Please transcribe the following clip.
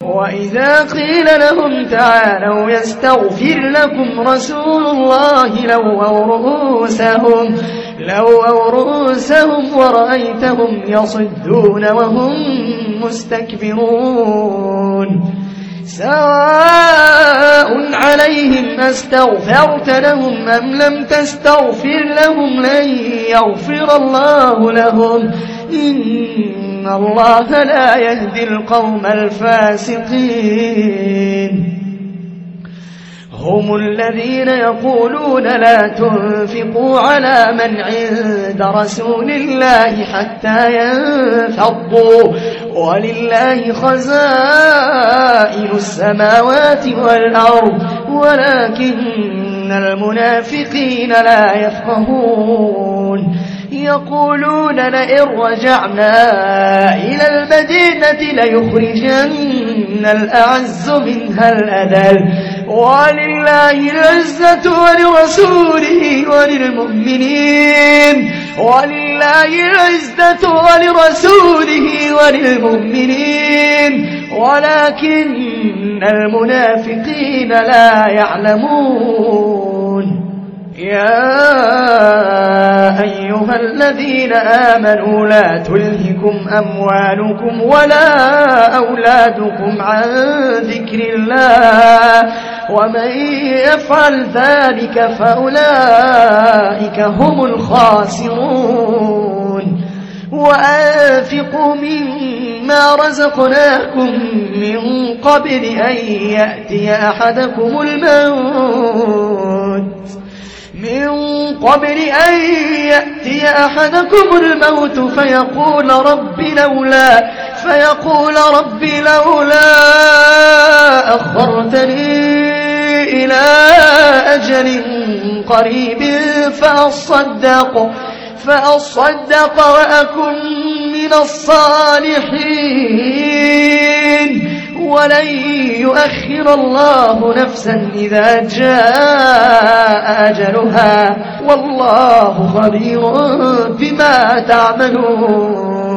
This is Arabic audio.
وإذا قيل لهم تعالوا يستغفر لكم رسول الله لووا رؤوسهم ورأيتهم يصدون وهم مستكبرون سواء عليهم أستغفرت لهم أم لم تستغفر لهم لن يغفر الله لهم إن الله لا يهدي القوم الفاسقين هم الذين يقولون لا تنفقوا على من عند رسول الله حتى ينفضوا ولله خزائن السماوات والأرض ولكن المنافقين لا يفقهون يقولون لئن رجعنا إلى المدينة ليخرجن الأعز منها الأذل ولله العزة ولرسوله وللمؤمنين ولكن المنافقين لا يعلمون يا أيها الذين آمنوا لا تلهكم أموالكم ولا أولادكم عن ذكر الله ومن يفعل ذلك فأولئك هم الخاسرون وأنفقوا مما رزقناكم من قبل أن يأتي أحدكم الموت فيقول رب لولا أخرتني إلى أجل قريب فأصدق وأكن من الصالحين ولن يؤخر الله نفسا إذا جاء أجلها والله خبير بما تعملون